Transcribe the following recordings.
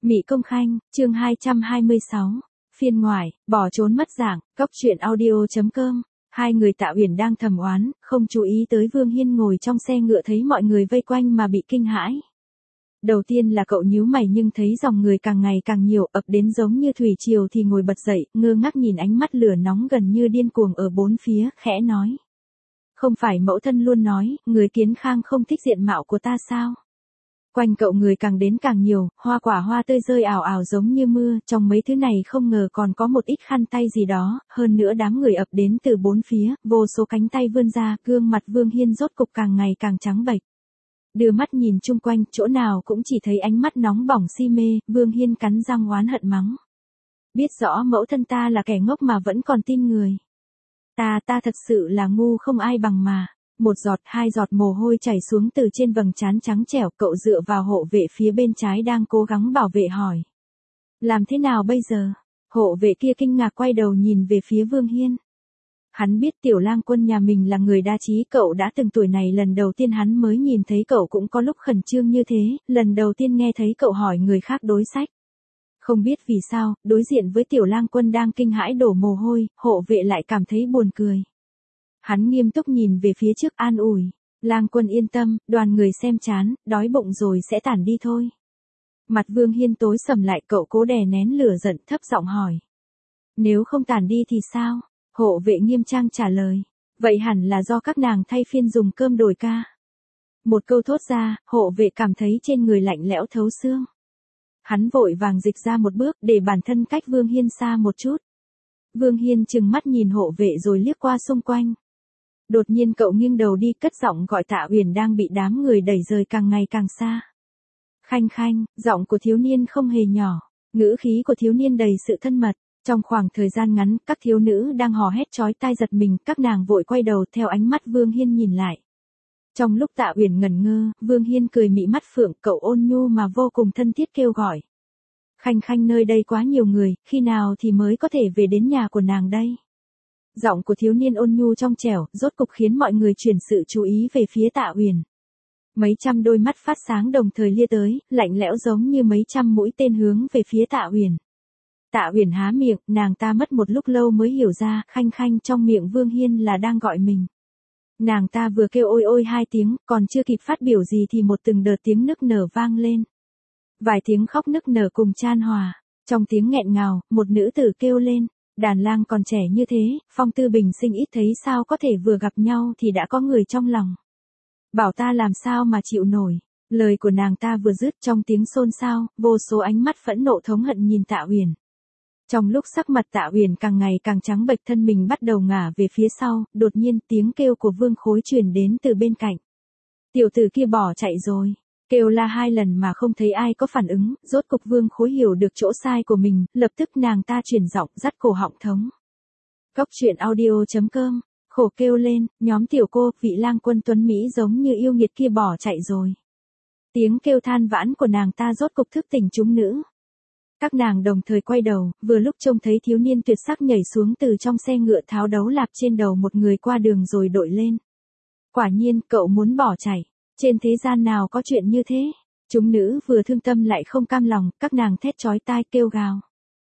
Mị Công Khanh, chương 226, phiên ngoại, bỏ trốn mất dạng, cóc truyện audio.com. Hai người Tạ Uyển đang thầm oán, không chú ý tới Vương Hiên ngồi trong xe ngựa thấy mọi người vây quanh mà bị kinh hãi. Đầu tiên là cậu nhíu mày nhưng thấy dòng người càng ngày càng nhiều, ập đến giống như thủy triều thì ngồi bật dậy, ngơ ngác nhìn ánh mắt lửa nóng gần như điên cuồng ở bốn phía, khẽ nói. Không phải mẫu thân luôn nói, người Kiến Khang không thích diện mạo của ta sao? Quanh cậu người càng đến càng nhiều, hoa quả hoa tươi rơi ảo ảo giống như mưa, trong mấy thứ này không ngờ còn có một ít khăn tay gì đó, hơn nữa đám người ập đến từ bốn phía, vô số cánh tay vươn ra, gương mặt Vương Hiên rốt cục càng ngày càng trắng bệch. Đưa mắt nhìn chung quanh, chỗ nào cũng chỉ thấy ánh mắt nóng bỏng si mê, Vương Hiên cắn răng oán hận mắng. Biết rõ mẫu thân ta là kẻ ngốc mà vẫn còn tin người. Ta thật sự là ngu không ai bằng mà. Một giọt, hai giọt mồ hôi chảy xuống từ trên vầng trán trắng trẻo, cậu dựa vào hộ vệ phía bên trái đang cố gắng bảo vệ hỏi. Làm thế nào bây giờ? Hộ vệ kia kinh ngạc quay đầu nhìn về phía Vương Hiên. Hắn biết Tiểu Lang Quân nhà mình là người đa trí, cậu đã từng tuổi này lần đầu tiên hắn mới nhìn thấy cậu cũng có lúc khẩn trương như thế, lần đầu tiên nghe thấy cậu hỏi người khác đối sách. Không biết vì sao, đối diện với Tiểu Lang Quân đang kinh hãi đổ mồ hôi, hộ vệ lại cảm thấy buồn cười. Hắn nghiêm túc nhìn về phía trước an ủi. Lang Quân yên tâm, đoàn người xem chán, đói bụng rồi sẽ tản đi thôi. Mặt Vương Hiên tối sầm lại, cậu cố đè nén lửa giận thấp giọng hỏi. Nếu không tản đi thì sao? Hộ vệ nghiêm trang trả lời. Vậy hẳn là do các nàng thay phiên dùng cơm đổi ca. Một câu thốt ra, hộ vệ cảm thấy trên người lạnh lẽo thấu xương. Hắn vội vàng dịch ra một bước để bản thân cách Vương Hiên xa một chút. Vương Hiên trừng mắt nhìn hộ vệ rồi liếc qua xung quanh. Đột nhiên cậu nghiêng đầu đi cất giọng gọi Tạ Uyển đang bị đám người đẩy rời càng ngày càng xa. Khanh khanh, giọng của thiếu niên không hề nhỏ, ngữ khí của thiếu niên đầy sự thân mật. Trong khoảng thời gian ngắn, các thiếu nữ đang hò hét chói tai giật mình, các nàng vội quay đầu theo ánh mắt Vương Hiên nhìn lại. Trong lúc Tạ Uyển ngẩn ngơ, Vương Hiên cười mị mắt phượng, cậu ôn nhu mà vô cùng thân thiết kêu gọi. Khanh khanh, nơi đây quá nhiều người, khi nào thì mới có thể về đến nhà của nàng đây? Giọng của thiếu niên ôn nhu trong trẻo, rốt cục khiến mọi người chuyển sự chú ý về phía Tạ Uyển. Mấy trăm đôi mắt phát sáng đồng thời lia tới, lạnh lẽo giống như mấy trăm mũi tên hướng về phía Tạ Uyển. Tạ Uyển há miệng, nàng ta mất một lúc lâu mới hiểu ra, khanh khanh trong miệng Vương Hiên là đang gọi mình. Nàng ta vừa kêu ôi ôi hai tiếng, còn chưa kịp phát biểu gì thì một từng đợt tiếng nức nở vang lên. Vài tiếng khóc nức nở cùng chan hòa, trong tiếng nghẹn ngào, một nữ tử kêu lên. Đàn lang còn trẻ như thế, phong tư bình sinh ít thấy sao có thể vừa gặp nhau thì đã có người trong lòng. Bảo ta làm sao mà chịu nổi. Lời của nàng ta vừa dứt trong tiếng xôn xao, vô số ánh mắt phẫn nộ thống hận nhìn Tạ Uyển. Trong lúc sắc mặt Tạ Uyển càng ngày càng trắng bệch, thân mình bắt đầu ngả về phía sau, đột nhiên tiếng kêu của Vương Khối truyền đến từ bên cạnh. Tiểu tử kia bỏ chạy rồi. Kêu la hai lần mà không thấy ai có phản ứng, rốt cục Vương Khối hiểu được chỗ sai của mình, lập tức nàng ta chuyển giọng dắt cổ họng thống. Cóc truyện audio.com, khổ kêu lên, nhóm tiểu cô, vị lang quân tuấn Mỹ giống như yêu nghiệt kia bỏ chạy rồi. Tiếng kêu than vãn của nàng ta rốt cục thức tỉnh chúng nữ. Các nàng đồng thời quay đầu, vừa lúc trông thấy thiếu niên tuyệt sắc nhảy xuống từ trong xe ngựa tháo đấu lạp trên đầu một người qua đường rồi đội lên. Quả nhiên, cậu muốn bỏ chạy. Trên thế gian nào có chuyện như thế? Chúng nữ vừa thương tâm lại không cam lòng, các nàng thét chói tai kêu gào.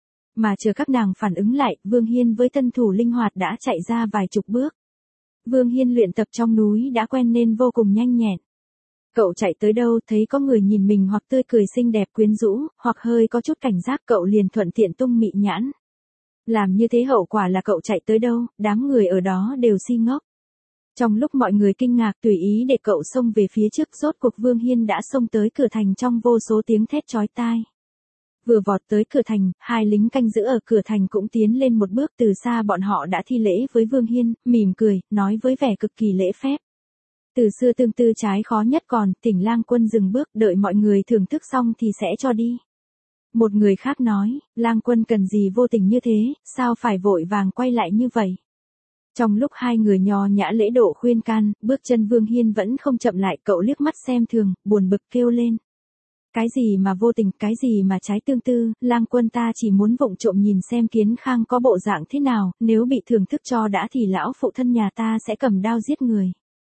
Mà chờ các nàng phản ứng lại, Vương Hiên với thân thủ linh hoạt đã chạy ra vài chục bước. Vương Hiên luyện tập trong núi đã quen nên vô cùng nhanh nhẹn. Cậu chạy tới đâu thấy có người nhìn mình hoặc tươi cười xinh đẹp quyến rũ, hoặc hơi có chút cảnh giác, cậu liền thuận tiện tung mị nhãn. Làm như thế hậu quả là cậu chạy tới đâu, đám người ở đó đều si ngốc. Trong lúc mọi người kinh ngạc tùy ý để cậu xông về phía trước, rốt cuộc Vương Hiên đã xông tới cửa thành trong vô số tiếng thét chói tai. Vừa vọt tới cửa thành, hai lính canh giữ ở cửa thành cũng tiến lên một bước, từ xa bọn họ đã thi lễ với Vương Hiên, mỉm cười, nói với vẻ cực kỳ lễ phép. Từ xưa tương tư trái khó nhất còn, Thỉnh Lang Quân dừng bước, đợi mọi người thưởng thức xong thì sẽ cho đi. Một người khác nói, Lang Quân cần gì vô tình như thế, sao phải vội vàng quay lại như vậy? Trong lúc hai người nho nhã lễ độ khuyên can, bước chân Vương Hiên vẫn không chậm lại, cậu liếc mắt xem thường, buồn bực kêu lên. Cái gì mà vô tình, cái gì mà trái tương tư, Lang Quân ta chỉ muốn vụng trộm nhìn xem Kiến Khang có bộ dạng thế nào, nếu bị thưởng thức cho đã thì lão phụ thân nhà ta sẽ cầm đao giết người.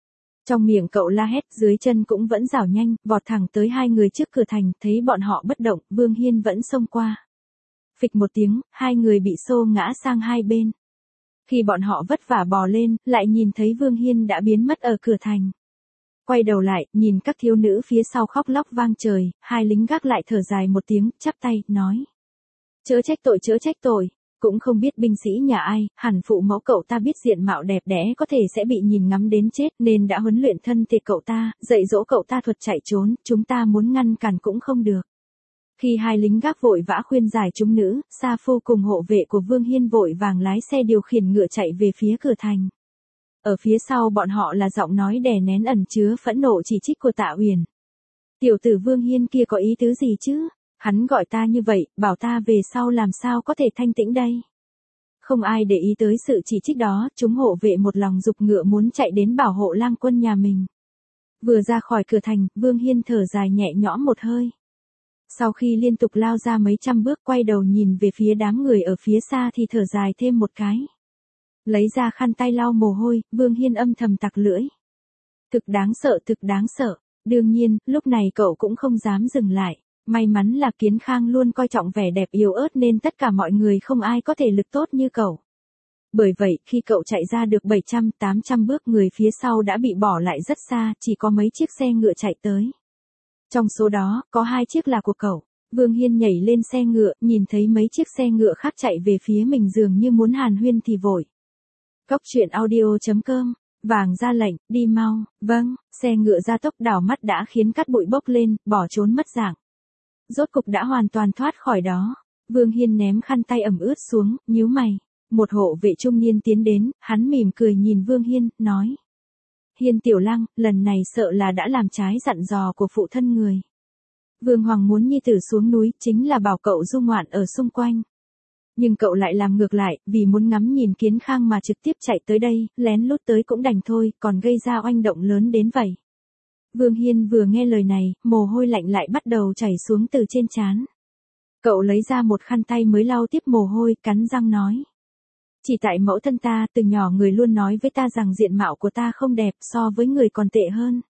Trong miệng cậu la hét, dưới chân cũng vẫn rảo nhanh, vọt thẳng tới hai người trước cửa thành, thấy bọn họ bất động, Vương Hiên vẫn xông qua. Phịch một tiếng, hai người bị xô ngã sang hai bên. Khi bọn họ vất vả bò lên, lại nhìn thấy Vương Hiên đã biến mất ở cửa thành. Quay đầu lại, nhìn các thiếu nữ phía sau khóc lóc vang trời, hai lính gác lại thở dài một tiếng, chắp tay, nói. Chớ trách tội, chớ trách tội. Cũng không biết binh sĩ nhà ai, hẳn phụ mẫu cậu ta biết diện mạo đẹp đẽ có thể sẽ bị nhìn ngắm đến chết nên đã huấn luyện thân thể cậu ta, dạy dỗ cậu ta thuật chạy trốn, chúng ta muốn ngăn cản cũng không được. Khi hai lính gác vội vã khuyên giải chúng nữ, Sa Phu cùng hộ vệ của Vương Hiên vội vàng lái xe điều khiển ngựa chạy về phía cửa thành. Ở phía sau bọn họ là giọng nói đè nén ẩn chứa phẫn nộ chỉ trích của Tạ Uyển. Tiểu tử Vương Hiên kia có ý tứ gì chứ? Hắn gọi ta như vậy, bảo ta về sau làm sao có thể thanh tĩnh đây? Không ai để ý tới sự chỉ trích đó, chúng hộ vệ một lòng giục ngựa muốn chạy đến bảo hộ lang quân nhà mình. Vừa ra khỏi cửa thành, Vương Hiên thở dài nhẹ nhõm một hơi. Sau khi liên tục lao ra mấy trăm bước quay đầu nhìn về phía đám người ở phía xa thì thở dài thêm một cái. Lấy ra khăn tay lau mồ hôi, Vương Hiên âm thầm tặc lưỡi. Thực đáng sợ, thực đáng sợ. Đương nhiên, lúc này cậu cũng không dám dừng lại. May mắn là Kiến Khang luôn coi trọng vẻ đẹp yếu ớt nên tất cả mọi người không ai có thể lực tốt như cậu. Bởi vậy, khi cậu chạy ra được 700-800 bước người phía sau đã bị bỏ lại rất xa, chỉ có mấy chiếc xe ngựa chạy tới. Trong số đó, có 2 chiếc là của cậu. Vương Hiên nhảy lên xe ngựa, nhìn thấy mấy chiếc xe ngựa khác chạy về phía mình dường như muốn hàn huyên thì vội. Cốc truyện audio.com. Vàng ra lệnh, đi mau, vâng, xe ngựa gia tốc đảo mắt đã khiến cát bụi bốc lên, bỏ trốn mất dạng. Rốt cục đã hoàn toàn thoát khỏi đó. Vương Hiên ném khăn tay ẩm ướt xuống, nhíu mày. Một hộ vệ trung niên tiến đến, hắn mỉm cười nhìn Vương Hiên, nói. Hiên tiểu lang, lần này sợ là đã làm trái dặn dò của phụ thân người. Vương Hoàng muốn nhi tử xuống núi, chính là bảo cậu du ngoạn ở xung quanh. Nhưng cậu lại làm ngược lại, vì muốn ngắm nhìn Kiến Khang mà trực tiếp chạy tới đây, lén lút tới cũng đành thôi, còn gây ra oanh động lớn đến vậy. Vương Hiên vừa nghe lời này, mồ hôi lạnh lại bắt đầu chảy xuống từ trên trán. Cậu lấy ra một khăn tay mới lau tiếp mồ hôi, cắn răng nói. Chỉ tại mẫu thân ta, từ nhỏ người luôn nói với ta rằng diện mạo của ta không đẹp, so với người còn tệ hơn.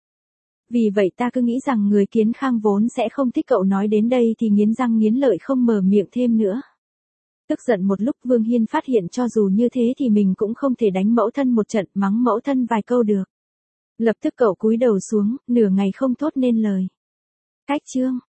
Vì vậy ta cứ nghĩ rằng người Kiến Khang vốn sẽ không thích cậu, nói đến đây thì nghiến răng nghiến lợi không mở miệng thêm nữa. Tức giận một lúc, Vương Hiên phát hiện cho dù như thế thì mình cũng không thể đánh mẫu thân một trận, mắng mẫu thân vài câu được. Lập tức cậu cúi đầu xuống, nửa ngày không thốt nên lời. Cách chương